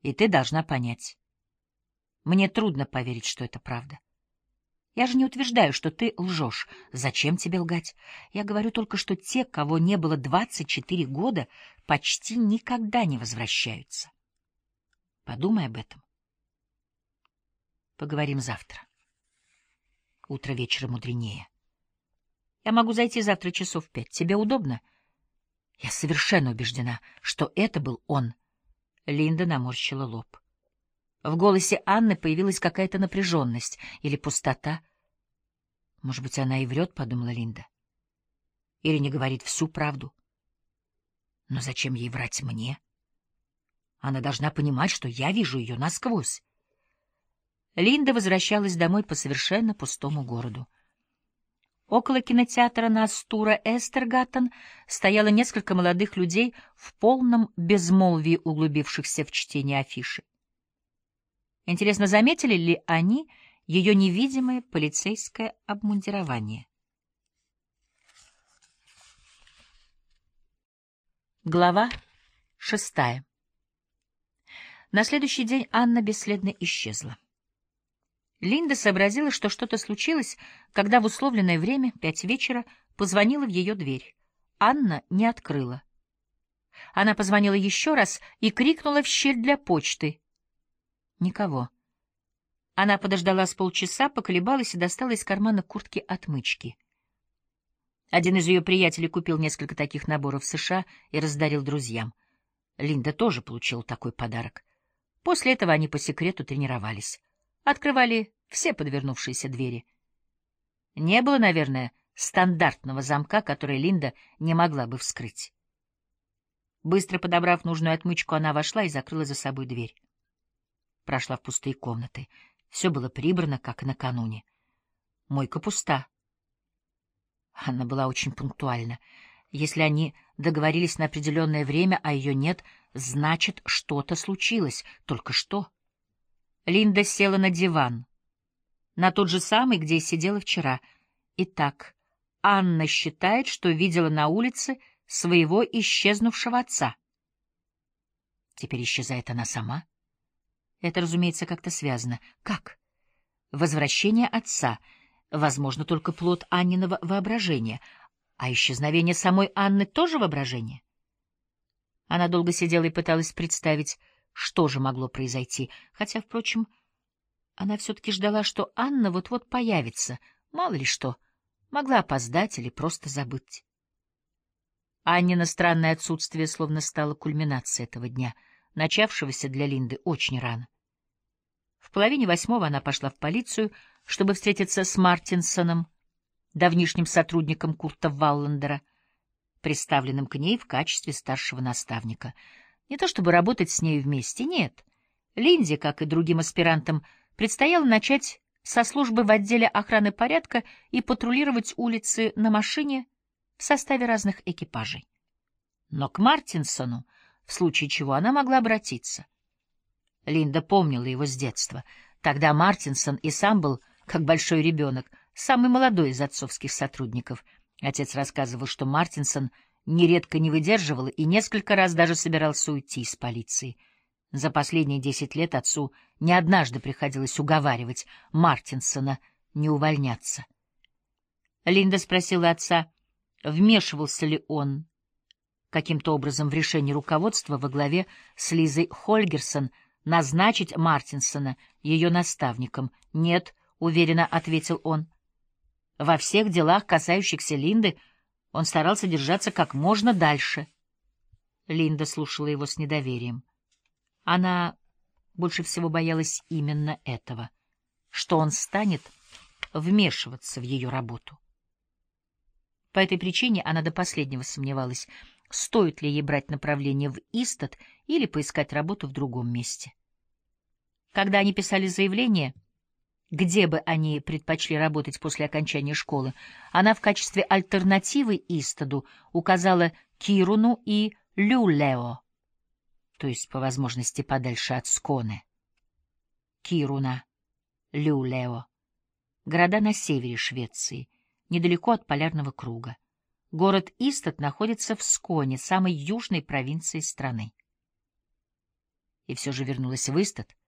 И ты должна понять. Мне трудно поверить, что это правда. Я же не утверждаю, что ты лжешь. Зачем тебе лгать? Я говорю только, что те, кого не было 24 года, почти никогда не возвращаются. Подумай об этом. Поговорим завтра. Утро вечера мудренее. Я могу зайти завтра часов в 5. Тебе удобно? Я совершенно убеждена, что это был он. Линда наморщила лоб. В голосе Анны появилась какая-то напряженность или пустота. Может быть, она и врет, — подумала Линда. Или не говорит всю правду. Но зачем ей врать мне? Она должна понимать, что я вижу ее насквозь. Линда возвращалась домой по совершенно пустому городу. Около кинотеатра на Астура Эстергаттен стояло несколько молодых людей в полном безмолвии, углубившихся в чтение афиши. Интересно, заметили ли они ее невидимое полицейское обмундирование? Глава 6. На следующий день Анна бесследно исчезла. Линда сообразила, что что-то случилось, когда в условленное время, 5 вечера, позвонила в ее дверь. Анна не открыла. Она позвонила еще раз и крикнула в щель для почты. Никого. Она подождала с полчаса, поколебалась и достала из кармана куртки отмычки. Один из ее приятелей купил несколько таких наборов в США и раздарил друзьям. Линда тоже получила такой подарок. После этого они по секрету тренировались. Открывали все подвернувшиеся двери. Не было, наверное, стандартного замка, который Линда не могла бы вскрыть. Быстро подобрав нужную отмычку, она вошла и закрыла за собой дверь. Прошла в пустые комнаты. Все было прибрано, как и накануне. Мойка пуста. Анна была очень пунктуальна. Если они договорились на определенное время, а ее нет, значит, что-то случилось. Только что? Линда села на диван. На тот же самый, где и сидела вчера. Итак, Анна считает, что видела на улице своего исчезнувшего отца. Теперь исчезает она сама. Это, разумеется, как-то связано. Как? Возвращение отца, возможно, только плод Анниного воображения, а исчезновение самой Анны тоже воображение. Она долго сидела и пыталась представить, что же могло произойти, хотя, впрочем, она все-таки ждала, что Анна вот-вот появится, мало ли что, могла опоздать или просто забыть. Аннина странное отсутствие словно стало кульминацией этого дня, начавшегося для Линды очень рано. В 7:30 она пошла в полицию, чтобы встретиться с Мартинсоном, давнишним сотрудником Курта Валлендера, представленным к ней в качестве старшего наставника. Не то чтобы работать с ней вместе, нет. Линде, как и другим аспирантам, предстояло начать со службы в отделе охраны порядка и патрулировать улицы на машине в составе разных экипажей. Но к Мартинсону, в случае чего, она могла обратиться. Линда помнила его с детства. Тогда Мартинсон и сам был, как большой ребенок, самый молодой из отцовских сотрудников. Отец рассказывал, что Мартинсон нередко не выдерживал и несколько раз даже собирался уйти из полиции. За последние 10 лет отцу не однажды приходилось уговаривать Мартинсона не увольняться. Линда спросила отца, вмешивался ли он каким-то образом в решение руководства во главе с Лизой Хольгерсон назначить Мартинсона ее наставником. «Нет», — уверенно ответил он. Во всех делах, касающихся Линды, он старался держаться как можно дальше. Линда слушала его с недоверием. Она больше всего боялась именно этого, что он станет вмешиваться в ее работу. По этой причине она до последнего сомневалась, стоит ли ей брать направление в Истат или поискать работу в другом месте. Когда они писали заявление, где бы они предпочли работать после окончания школы, она в качестве альтернативы Истаду указала Кируну и Люлео, то есть, по возможности, подальше от Сконе. Кируна, Люлео — города на севере Швеции, недалеко от полярного круга. Город Истат находится в Сконе, самой южной провинции страны. и все же вернулась в Истат.